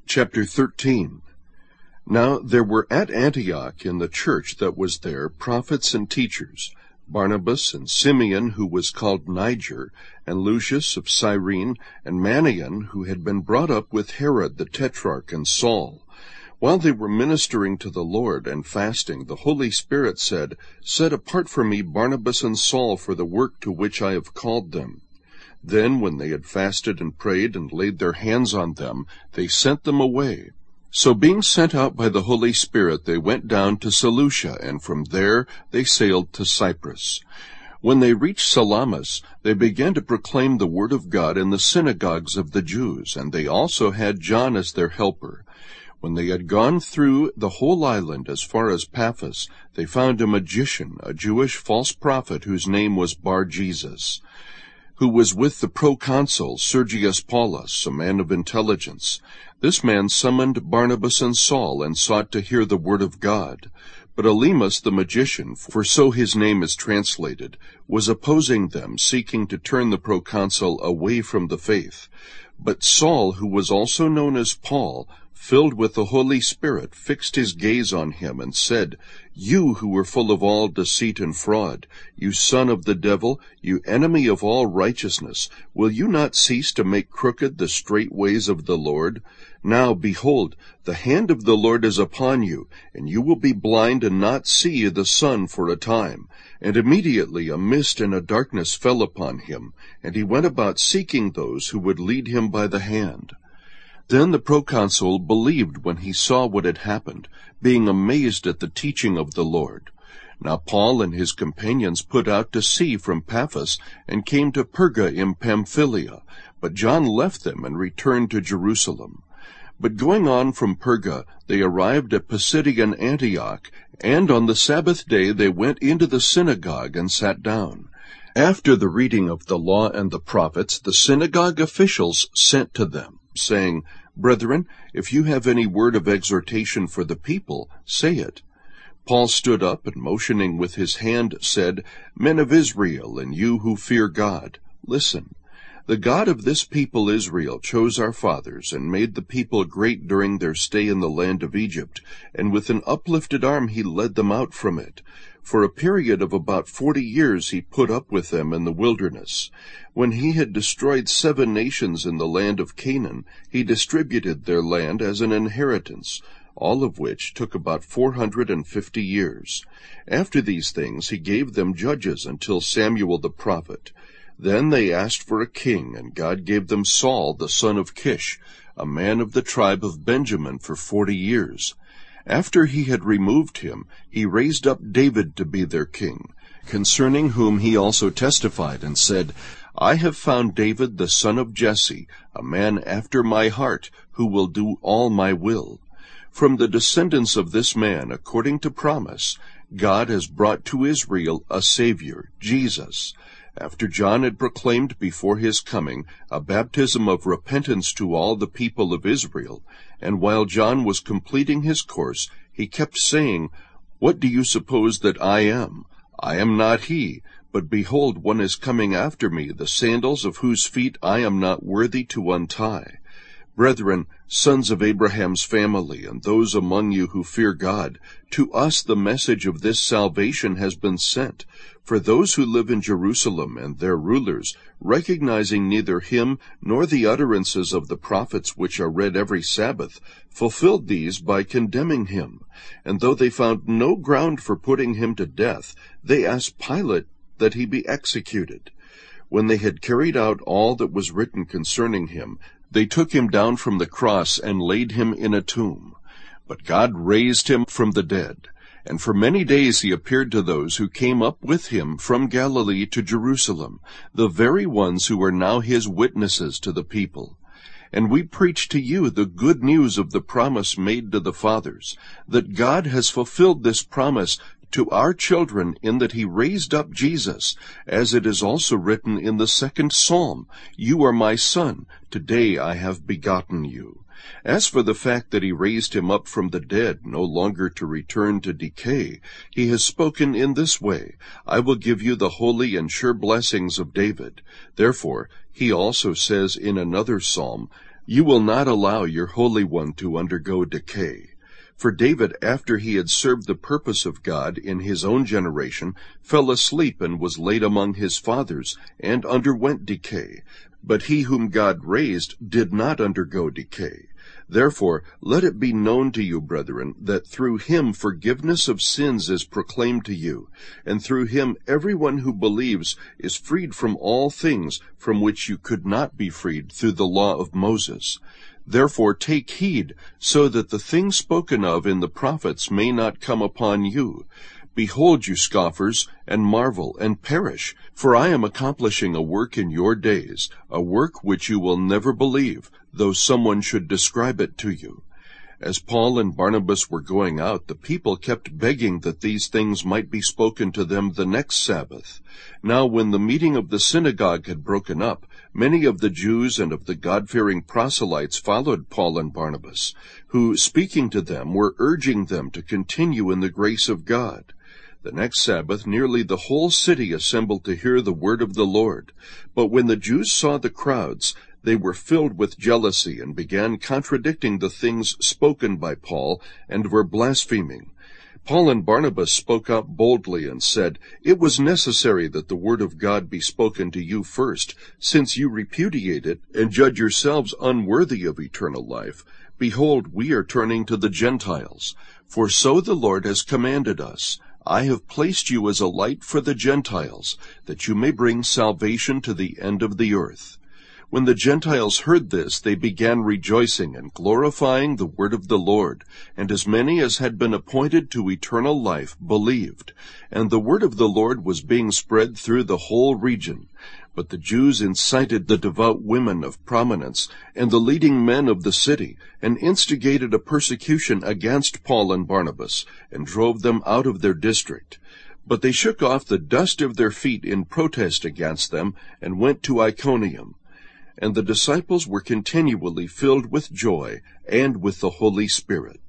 Chapter 13. Now there were at Antioch in the church that was there prophets and teachers, Barnabas and Simeon, who was called Niger, and Lucius of Cyrene, and Manaen, who had been brought up with Herod the Tetrarch, and Saul. While they were ministering to the Lord and fasting, the Holy Spirit said, "Set apart for me Barnabas and Saul for the work to which I have called them." Then, when they had fasted and prayed and laid their hands on them, they sent them away. So being sent out by the Holy Spirit, they went down to Seleucia, and from there they sailed to Cyprus. When they reached Salamis, they began to proclaim the word of God in the synagogues of the Jews, and they also had John as their helper. When they had gone through the whole island as far as Paphos, they found a magician, a Jewish false prophet, whose name was Bar-Jesus, who was with the proconsul Sergius Paulus, a man of intelligence. This man summoned Barnabas and Saul, and sought to hear the word of God. But Elymas the magician, for so his name is translated, was opposing them, seeking to turn the proconsul away from the faith. But Saul, who was also known as Paul, filled with the Holy Spirit, fixed his gaze on him, and said, "You who were full of all deceit and fraud, you son of the devil, you enemy of all righteousness, will you not cease to make crooked the straight ways of the Lord? Now, behold, the hand of the Lord is upon you, and you will be blind and not see the sun for a time." And immediately a mist and a darkness fell upon him, and he went about seeking those who would lead him by the hand. Then the proconsul believed when he saw what had happened, being amazed at the teaching of the Lord. Now Paul and his companions put out to sea from Paphos, and came to Perga in Pamphylia, but John left them and returned to Jerusalem. But going on from Perga, they arrived at Pisidian Antioch, and on the Sabbath day they went into the synagogue and sat down. After the reading of the law and the prophets, the synagogue officials sent to them, saying, "Brethren, if you have any word of exhortation for the people, say it." Paul stood up, and motioning with his hand, said, "Men of Israel, and you who fear God, listen. The God of this people Israel chose our fathers, and made the people great during their stay in the land of Egypt, and with an uplifted arm he led them out from it. For a period of about 40 years he put up with them in the wilderness. When he had destroyed 7 nations in the land of Canaan, he distributed their land as an inheritance, all of which took about 450 years. After these things he gave them judges until Samuel the prophet. Then they asked for a king, and God gave them Saul the son of Kish, a man of the tribe of Benjamin, for 40 years. After he had removed him, he raised up David to be their king, concerning whom he also testified and said, "I have found David the son of Jesse, a man after my heart, who will do all my will." From the descendants of this man, according to promise, God has brought to Israel a Savior, Jesus. After John had proclaimed before his coming a baptism of repentance to all the people of Israel, and while John was completing his course, he kept saying, "What do you suppose that I am? I am not he, but behold, one is coming after me, the sandals of whose feet I am not worthy to untie. Brethren, sons of Abraham's family, and those among you who fear God, to us the message of this salvation has been sent. For those who live in Jerusalem and their rulers, recognizing neither him nor the utterances of the prophets which are read every Sabbath, fulfilled these by condemning him. And though they found no ground for putting him to death, they asked Pilate that he be executed. When they had carried out all that was written concerning him, they took him down from the cross and laid him in a tomb. But God raised him from the dead. And for many days he appeared to those who came up with him from Galilee to Jerusalem, the very ones who are now his witnesses to the people. And we preach to you the good news of the promise made to the fathers, that God has fulfilled this promise to our children in that he raised up Jesus, as it is also written in the 2nd Psalm, "You are my son, today I have begotten you." As for the fact that he raised him up from the dead, no longer to return to decay, he has spoken in this way, "I will give you the holy and sure blessings of David." Therefore, he also says in another psalm, You will not allow your Holy One to undergo decay. For David, after he had served the purpose of God in his own generation, fell asleep and was laid among his fathers, and underwent decay. But he whom God raised did not undergo decay. Therefore, let it be known to you, brethren, that through him forgiveness of sins is proclaimed to you, and through him everyone who believes is freed from all things from which you could not be freed through the law of Moses. Therefore take heed, so that the things spoken of in the prophets may not come upon you. Behold, you scoffers, and marvel, and perish, for I am accomplishing a work in your days, a work which you will never believe, though someone should describe it to you. As Paul and Barnabas were going out, the people kept begging that these things might be spoken to them the next Sabbath. Now when the meeting of the synagogue had broken up, many of the Jews and of the God-fearing proselytes followed Paul and Barnabas, who, speaking to them, were urging them to continue in the grace of God. The next Sabbath nearly the whole city assembled to hear the word of the Lord. But when the Jews saw the crowds, they were filled with jealousy and began contradicting the things spoken by Paul and were blaspheming. Paul and Barnabas spoke up boldly and said, "It was necessary that the word of God be spoken to you first, since you repudiate it and judge yourselves unworthy of eternal life. Behold, we are turning to the Gentiles. For so the Lord has commanded us. I have placed you as a light for the Gentiles, that you may bring salvation to the end of the earth." When the Gentiles heard this, they began rejoicing and glorifying the word of the Lord, and as many as had been appointed to eternal life believed. And the word of the Lord was being spread through the whole region. But the Jews incited the devout women of prominence and the leading men of the city, and instigated a persecution against Paul and Barnabas, and drove them out of their district. But they shook off the dust of their feet in protest against them, and went to Iconium. And the disciples were continually filled with joy and with the Holy Spirit.